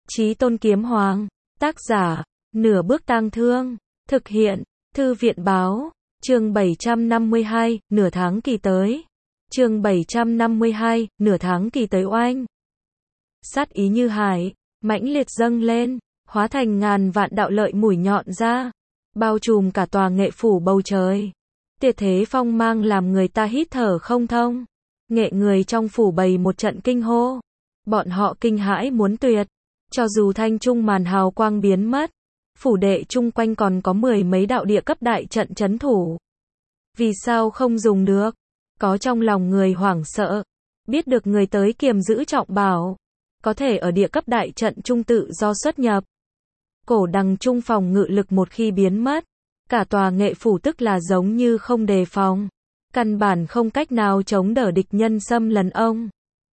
Chí Tôn Kiếm Hoàng, tác giả, Nửa Bước Tang Thương, thực hiện, Thư viện Báo, chương 752, nửa tháng kỳ tới. Chương 752, nửa tháng kỳ tới oanh. Sát ý như hải, mãnh liệt dâng lên, hóa thành ngàn vạn đạo lợi mũi nhọn ra, bao trùm cả tòa nghệ phủ bầu trời. Tuyệt thế phong mang làm người ta hít thở không thông. Nghệ người trong phủ bày một trận kinh hô. Bọn họ kinh hãi muốn tuyệt. Cho dù thanh trung màn hào quang biến mất, phủ đệ chung quanh còn có 10 mấy đạo địa cấp đại trận trấn thủ. Vì sao không dùng được? Có trong lòng người hoảng sợ. Biết được người tới kiềm giữ trọng bảo, có thể ở địa cấp đại trận trung tự do xuất nhập. Cổ đằng trung phòng ngự lực một khi biến mất, cả tòa nghệ phủ tức là giống như không đề phòng. Căn bản không cách nào chống đỡ địch nhân xâm lấn ông.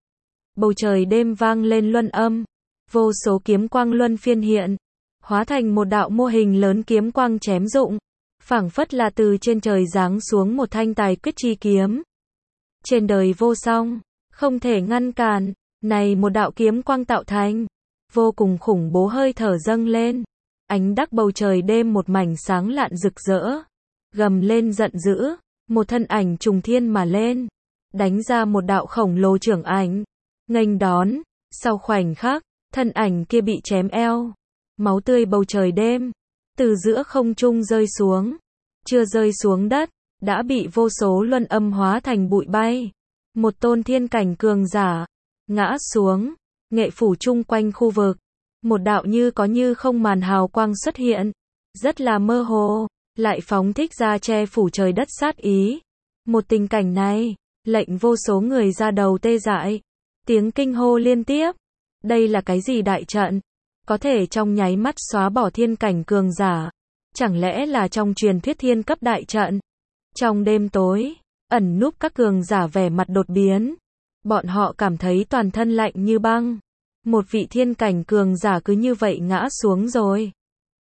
Bầu trời đêm vang lên luân âm. Vô số kiếm quang luân phiên hiện, hóa thành một đạo mô hình lớn kiếm quang chém rụng, phảng phất là từ trên trời giáng xuống một thanh tài quyết chi kiếm. Trên đời vô song, không thể ngăn cản, này một đạo kiếm quang tạo thành, vô cùng khủng bố hơi thở dâng lên, ánh đắc bầu trời đêm một mảnh sáng lạn rực rỡ, gầm lên giận dữ, một thân ảnh trùng thiên mà lên, đánh ra một đạo khổng lồ trưởng ảnh, nghênh đón, sau khoảnh khắc, thân ảnh kia bị chém eo, máu tươi bầu trời đêm, từ giữa không trung rơi xuống, chưa rơi xuống đất, đã bị vô số luân âm hóa thành bụi bay. Một tôn thiên cảnh cường giả, ngã xuống, nghệ phủ chung quanh khu vực, một đạo như có như không màn hào quang xuất hiện, rất là mơ hồ, lại phóng thích ra che phủ trời đất sát ý. Một tình cảnh này, lệnh vô số người ra đầu tê dại, tiếng kinh hô liên tiếp. Đây là cái gì đại trận? Có thể trong nháy mắt xóa bỏ thiên cảnh cường giả. Chẳng lẽ là trong truyền thuyết thiên cấp đại trận? Trong đêm tối, ẩn núp các cường giả vẻ mặt đột biến. Bọn họ cảm thấy toàn thân lạnh như băng. Một vị thiên cảnh cường giả cứ như vậy ngã xuống rồi.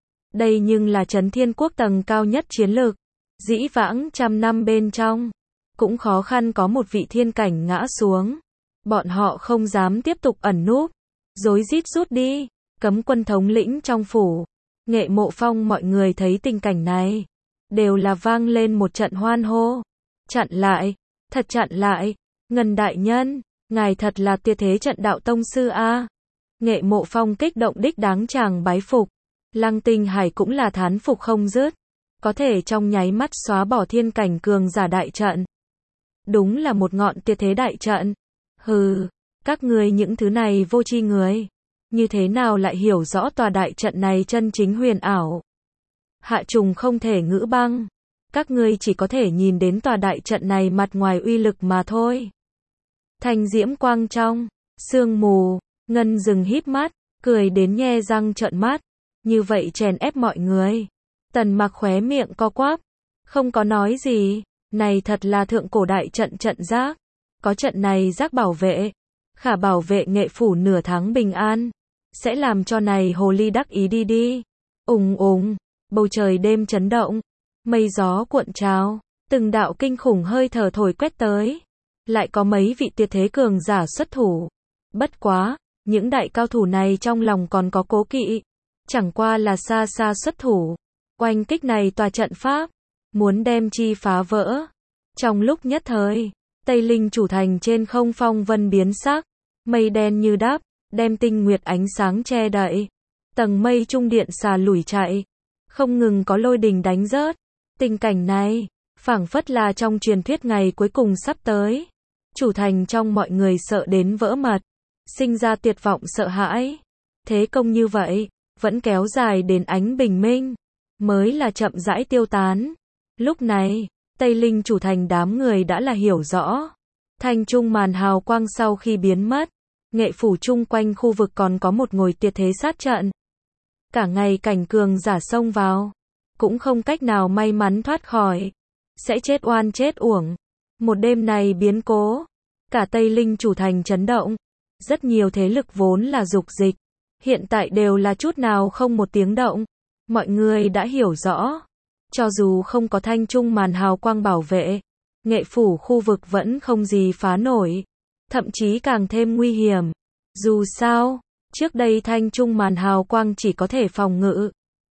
Đây nhưng là trấn thiên quốc tầng cao nhất chiến lược. Dĩ vãng trăm năm bên trong, cũng khó khăn có một vị thiên cảnh ngã xuống. Bọn họ không dám tiếp tục ẩn núp. Rối rít rút đi, cấm quân thống lĩnh trong phủ, Nghệ Mộ Phong mọi người thấy tình cảnh này, đều là vang lên một trận hoan hô. Chặn lại, thật chặn lại, Ngân đại nhân, ngài thật là tuyệt thế trận đạo tông sư a. Nghệ Mộ Phong kích động đích đáng chàng bái phục, Lăng Tinh Hải cũng là thán phục không dứt, có thể trong nháy mắt xóa bỏ thiên cảnh cường giả đại trận. Đúng là một ngọn tuyệt thế đại trận. Hừ. Các ngươi những thứ này vô tri người, như thế nào lại hiểu rõ tòa đại trận này chân chính huyền ảo? Hạ trùng không thể ngữ băng, các ngươi chỉ có thể nhìn đến tòa đại trận này mặt ngoài uy lực mà thôi. Thanh diễm quang trong, sương mù, Ngân dừng híp mắt, cười đến nhe răng trợn mắt, như vậy chèn ép mọi người. Tần Mặc khóe miệng co quắp, không có nói gì, này thật là thượng cổ đại trận trận giác, có trận này giác bảo vệ. Khả bảo vệ nghệ phủ nửa tháng bình an, sẽ làm cho này hồ ly đắc ý đi đi. Ùng ùng, bầu trời đêm chấn động, mây gió cuộn trào, từng đạo kinh khủng hơi thở thổi quét tới. Lại có mấy vị tuyệt thế cường giả xuất thủ. Bất quá, những đại cao thủ này trong lòng còn có cố kỵ, chẳng qua là xa xa xuất thủ. Oanh kích này tòa trận pháp, muốn đem chi phá vỡ. Trong lúc nhất thời, Tây Linh chủ thành trên không phong vân biến sắc, mây đen như đắp, đem tinh nguyệt ánh sáng che đậy. Tầng mây trung điện xà lủi chạy, không ngừng có lôi đình đánh rớt. Tình cảnh này, phảng phất là trong truyền thuyết ngày cuối cùng sắp tới. Chủ thành trong mọi người sợ đến vỡ mật, sinh ra tuyệt vọng sợ hãi. Thế công như vậy, vẫn kéo dài đến ánh bình minh, mới là chậm rãi tiêu tán. Lúc này, Tây Linh chủ thành đám người đã là hiểu rõ. Thanh trung màn hào quang sau khi biến mất, nghệ phủ chung quanh khu vực còn có một ngồi tuyệt thế sát trận. Cả ngày cảnh cường giả xông vào, cũng không cách nào may mắn thoát khỏi, sẽ chết oan chết uổng. Một đêm này biến cố, cả Tây Linh chủ thành chấn động, rất nhiều thế lực vốn là dục dịch, hiện tại đều là chút nào không một tiếng động. Mọi người đã hiểu rõ, cho dù không có thanh trung màn hào quang bảo vệ, nghệ phủ khu vực vẫn không gì phá nổi, thậm chí càng thêm nguy hiểm. Dù sao, Trước đây thanh trung màn hào quang chỉ có thể phòng ngự,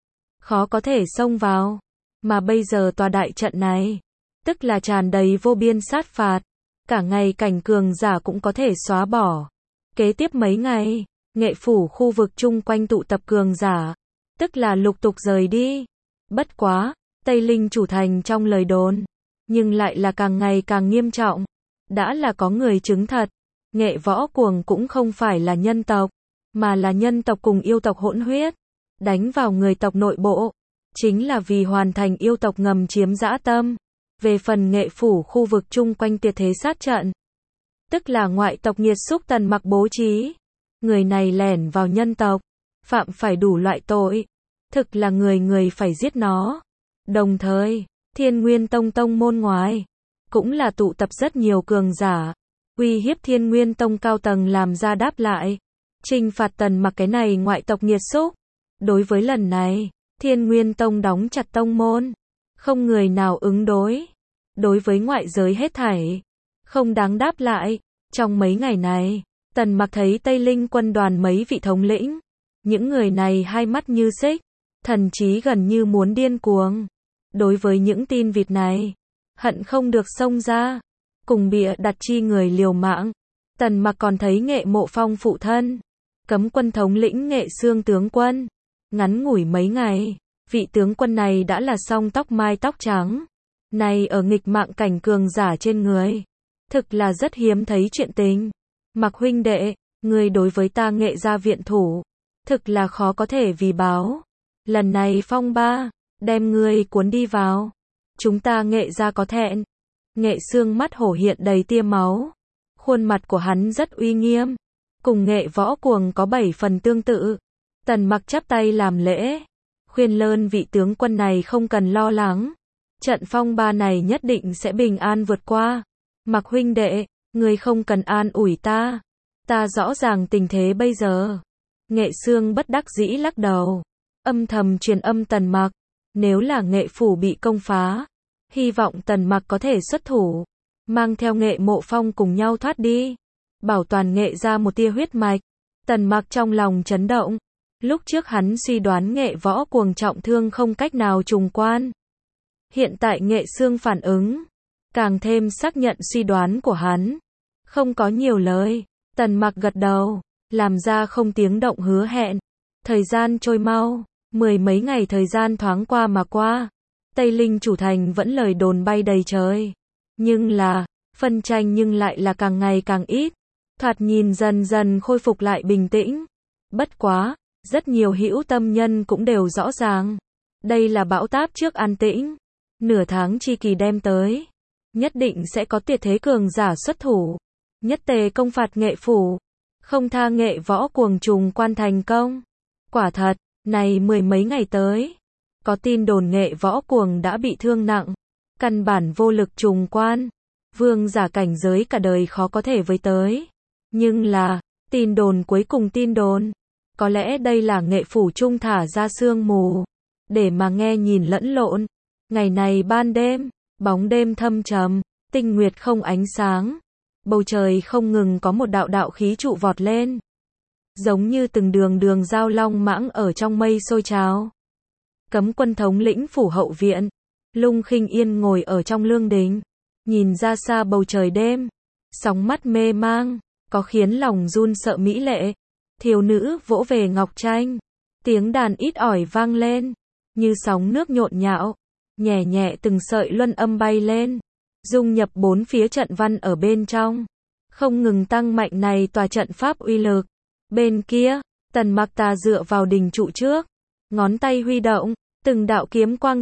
khó có thể xông vào, mà bây giờ tòa đại trận này, tức là tràn đầy vô biên sát phạt, cả ngày cảnh cường giả cũng có thể xóa bỏ. Kế tiếp mấy ngày, Nghệ phủ khu vực chung quanh tụ tập cường giả, tức là lục tục rời đi. Bất quá, Tây Linh chủ thành trong lời đồn, nhưng lại là càng ngày càng nghiêm trọng. Đã là có người chứng thật, Nghệ võ cuồng cũng không phải là nhân tộc, mà là nhân tộc cùng yêu tộc hỗn huyết, đánh vào người tộc nội bộ, chính là vì hoàn thành yêu tộc ngầm chiếm dã tâm. Về phần Nghệ phủ khu vực chung quanh tuyệt thế sát trận, tức là ngoại tộc nghiệt xúc Tần Mặc bố trí, người này lẻn vào nhân tộc, phạm phải đủ loại tội, thực là người người phải giết nó. Đồng thời, Thiên Nguyên Tông tông môn ngoài, cũng là tụ tập rất nhiều cường giả, uy hiếp Thiên Nguyên Tông cao tầng làm ra đáp lại, trừng phạt Tần Mặc cái này ngoại tộc nghiệt xúc. Đối với lần này, Thiên Nguyên Tông đóng chặt tông môn, không người nào ứng đối. Đối với ngoại giới hết thảy, không đáng đáp lại. Trong mấy ngày này, Tần Mặc thấy Tây Linh quân đoàn mấy vị thống lĩnh, những người này hai mắt như xích, thần trí gần như muốn điên cuồng. Đối với những tin vịt này, hận không được xông ra, cùng bịa đặt chi người liều mạng. Tần Mặc còn thấy Nghệ Mộ Phong phụ thân, cấm quân thống lĩnh Nghệ Xương tướng quân. Ngắn ngủi mấy ngày, vị tướng quân này đã là song tóc mai tóc trắng. Này ở nghịch mạng cảnh cường giả trên người, thực là rất hiếm thấy chuyện tình. Mặc huynh đệ, ngươi đối với ta Nghệ gia viện thủ, thực là khó có thể vì báo. Lần này phong ba, đem ngươi cuốn đi vào. Chúng ta Nghệ gia có thẹn. Nghệ Xương mắt hổ hiện đầy tia máu. Khuôn mặt của hắn rất uy nghiêm, cùng Nghệ võ cuồng có 7 phần tương tự. Tần Mặc chắp tay làm lễ, khuyên lơn vị tướng quân này không cần lo lắng. Trận phong ba này nhất định sẽ bình an vượt qua. Mặc huynh đệ, ngươi không cần an ủi ta. Ta rõ ràng tình thế bây giờ. Nghệ Xương bất đắc dĩ lắc đầu, âm thầm truyền âm Tần Mặc. Nếu là Nghệ phủ bị công phá, hy vọng Tần Mặc có thể xuất thủ, mang theo Nghệ Mộ Phong cùng nhau thoát đi, bảo toàn Nghệ ra một tia huyết mạch. Tần Mặc trong lòng chấn động. Lúc trước hắn suy đoán Nghệ võ cuồng trọng thương không cách nào trùng quan. Hiện tại Nghệ Xương phản ứng, càng thêm xác nhận suy đoán của hắn. Không có nhiều lời, Tần Mặc gật đầu, làm ra không tiếng động hứa hẹn. Thời gian trôi mau, 10 mấy ngày thời gian thoáng qua mà qua. Tây Linh chủ thành vẫn lời đồn bay đầy trời. Nhưng là, phân tranh nhưng lại là càng ngày càng ít. Thoạt nhìn dần dần khôi phục lại bình tĩnh. Bất quá, rất nhiều hữu tâm nhân cũng đều rõ ràng. Đây là bão táp trước an tĩnh. Nửa tháng chi kỳ đem tới, nhất định sẽ có tuyệt thế cường giả xuất thủ. Nhất tề công phạt Nghệ phủ, không tha Nghệ võ cuồng trùng quan thành công. Quả thật, này 10 mấy ngày tới, có tin đồn Nghệ võ cuồng đã bị thương nặng, căn bản vô lực trùng quan. Vương giả cảnh giới cả đời khó có thể với tới. Nhưng là, tin đồn cuối cùng tin đồn. Có lẽ đây là Nghệ phủ trung thả ra sương mù, để mà nghe nhìn lẫn lộn. Ngày này ban đêm, bóng đêm thâm trầm, tinh nguyệt không ánh sáng. Bầu trời không ngừng có một đạo đạo khí trụ vọt lên. Giống như từng đường đường giao long mãng ở trong mây sôi trào. Cấm quân thống lĩnh phủ hậu viện, Lung Khinh Yên ngồi ở trong lương đình, nhìn ra xa bầu trời đêm, sóng mắt mê mang, có khiến lòng run sợ mỹ lệ. Thiếu nữ vỗ về ngọc tranh, tiếng đàn ít ỏi vang lên, như sóng nước nhộn nhạo, nhẹ nhẹ từng sợi luân âm bay lên, dung nhập bốn phía trận văn ở bên trong, không ngừng tăng mạnh này tòa trận pháp uy lực. Bên kia, Tần Mặc ta dựa vào đình trụ trước, ngón tay huy động, từng đạo kiếm quang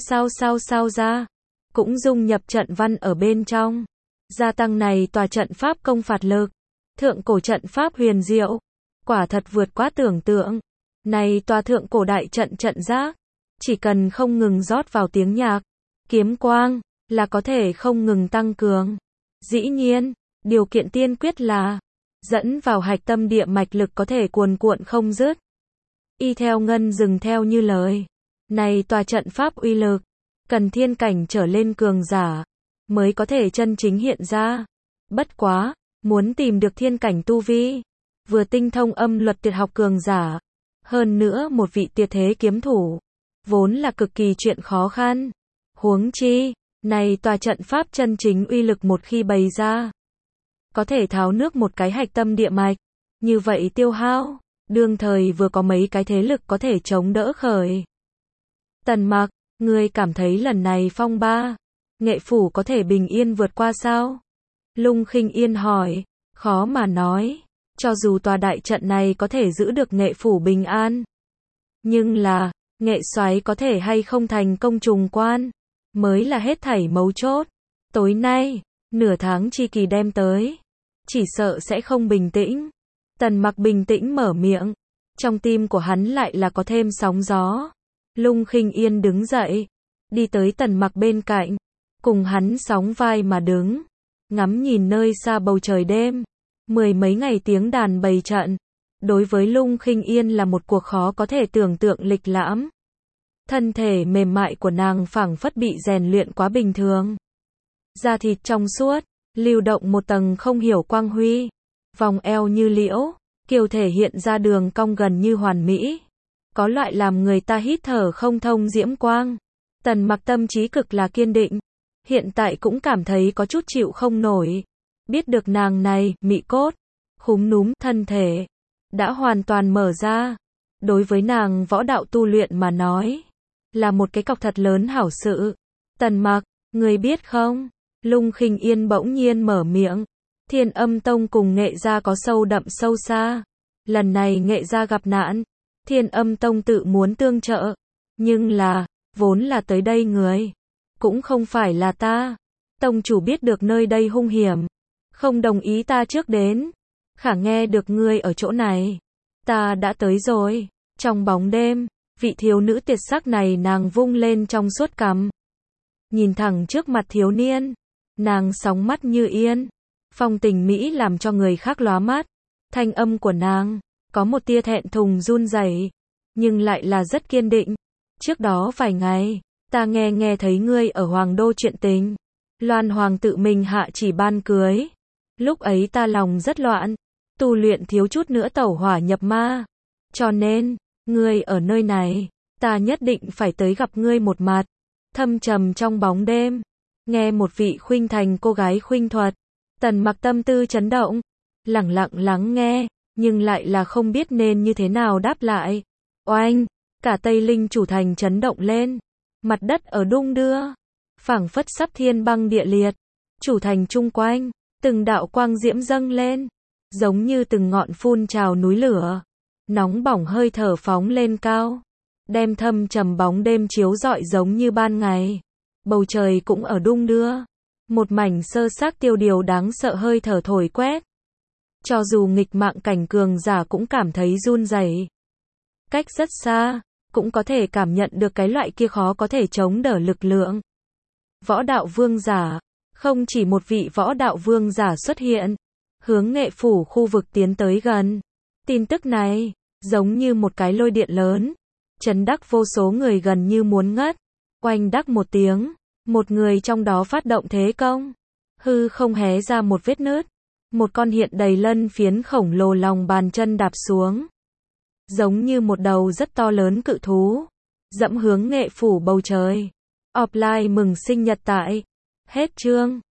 sao ra, cũng dung nhập trận văn ở bên trong, gia tăng này tòa trận pháp công phạt lực. Thượng cổ trận pháp huyền diệu, quả thật vượt quá tưởng tượng. Này tòa thượng cổ đại trận trận giác, chỉ cần không ngừng rót vào tiếng nhạc, kiếm quang, là có thể không ngừng tăng cường. Dĩ nhiên, điều kiện tiên quyết là dẫn vào hạch tâm địa mạch lực có thể cuồn cuộn không dứt. Y theo Ngân dừng theo như lời. Này tòa trận pháp uy lực, cần thiên cảnh trở lên cường giả, mới có thể chân chính hiện ra. Bất quá, muốn tìm được thiên cảnh tu vi, vừa tinh thông âm luật tuyệt học cường giả, hơn nữa một vị tuyệt thế kiếm thủ, vốn là cực kỳ chuyện khó khăn. Huống chi, này tòa trận pháp chân chính uy lực một khi bày ra, có thể tháo nước một cái hạch tâm địa mạch, như vậy tiêu hao, đương thời vừa có mấy cái thế lực có thể chống đỡ khởi. Tần Mặc, ngươi cảm thấy lần này phong ba, Nghệ phủ có thể bình yên vượt qua sao? Lung Khinh Yên hỏi, khó mà nói, cho dù tòa đại trận này có thể giữ được Nghệ phủ bình an, nhưng là, Nghệ soái có thể hay không thành công trùng quan, mới là hết thảy mấu chốt. Tối nay, nửa tháng chi kỳ đem tới, chỉ sợ sẽ không bình tĩnh. Tần Mặc bình tĩnh mở miệng, trong tim của hắn lại là có thêm sóng gió. Lung Khinh Yên đứng dậy, đi tới Tần Mặc bên cạnh, cùng hắn sóng vai mà đứng, ngắm nhìn nơi xa bầu trời đêm. Mười mấy ngày tiếng đàn bày trận, đối với Lung Khinh Yên là một cuộc khó có thể tưởng tượng lịch lãm. Thân thể mềm mại của nàng phảng phất bị rèn luyện quá bình thường. Da thịt trong suốt, lưu động một tầng không hiểu quang huy, vòng eo như liễu, kiều thể hiện ra đường cong gần như hoàn mỹ. Có loại làm người ta hít thở không thông diễm quang. Tần Mặc tâm trí cực là kiên định, hiện tại cũng cảm thấy có chút chịu không nổi. Biết được nàng này, mị cốt, khúm núm, thân thể, đã hoàn toàn mở ra. Đối với nàng võ đạo tu luyện mà nói, là một cái cọc thật lớn hảo sự. Tần Mặc, người biết không? Lung Khinh Yên bỗng nhiên mở miệng. Thiên Âm Tông cùng Nghệ gia có sâu đậm sâu xa. Lần này Nghệ gia gặp nạn, Thiên Âm Tông tự muốn tương trợ. Nhưng là, vốn là tới đây người, cũng không phải là ta. Tông chủ biết được nơi đây hung hiểm, không đồng ý ta trước đến. Khả nghe được ngươi ở chỗ này, ta đã tới rồi. Trong bóng đêm, vị thiếu nữ tuyệt sắc này nàng vung lên trong suốt cằm, nhìn thẳng trước mặt thiếu niên. Nàng sóng mắt như yên, phong tình mỹ làm cho người khác lóa mắt. Thanh âm của nàng có một tia thẹn thùng run rẩy, nhưng lại là rất kiên định. Trước đó vài ngày, ta nghe thấy ngươi ở Hoàng Đô chuyện tình. Loan Hoàng tự mình hạ chỉ ban cưới. Lúc ấy ta lòng rất loạn, tu luyện thiếu chút nữa tẩu hỏa nhập ma. Cho nên, ngươi ở nơi này, ta nhất định phải tới gặp ngươi một mặt. Thâm trầm trong bóng đêm, nghe một vị khuynh thành cô gái khuynh thuật. Tần Mặc tâm tư chấn động, lẳng lặng lắng nghe, nhưng lại là không biết nên như thế nào đáp lại. Oanh, cả Tây Linh chủ thành chấn động lên, mặt đất ở đung đưa, phảng phất sắp thiên băng địa liệt. Chủ thành chung quanh, từng đạo quang diễm dâng lên, giống như từng ngọn phun trào núi lửa, nóng bỏng hơi thở phóng lên cao, đem thâm trầm bóng đêm chiếu rọi giống như ban ngày. Bầu trời cũng ở đung đưa, một mảnh sơ xác tiêu điều đáng sợ hơi thở thổi quét. Cho dù nghịch mạng cảnh cường giả cũng cảm thấy run rẩy. Cách rất xa, cũng có thể cảm nhận được cái loại kia khó có thể chống đỡ lực lượng. Võ đạo vương giả, không chỉ một vị võ đạo vương giả xuất hiện, hướng Nghệ phủ khu vực tiến tới gần. Tin tức này, giống như một cái lôi điện lớn, chấn đắc vô số người gần như muốn ngất. Oanh đắc một tiếng, một người trong đó phát động thế công, hư không hé ra một vết nứt, một con hiện đầy lân phiến khổng lồ lòng bàn chân đạp xuống, giống như một đầu rất to lớn cự thú, dẫm hướng Nghệ phủ bầu trời. Offline mừng sinh nhật tại. Hết chương.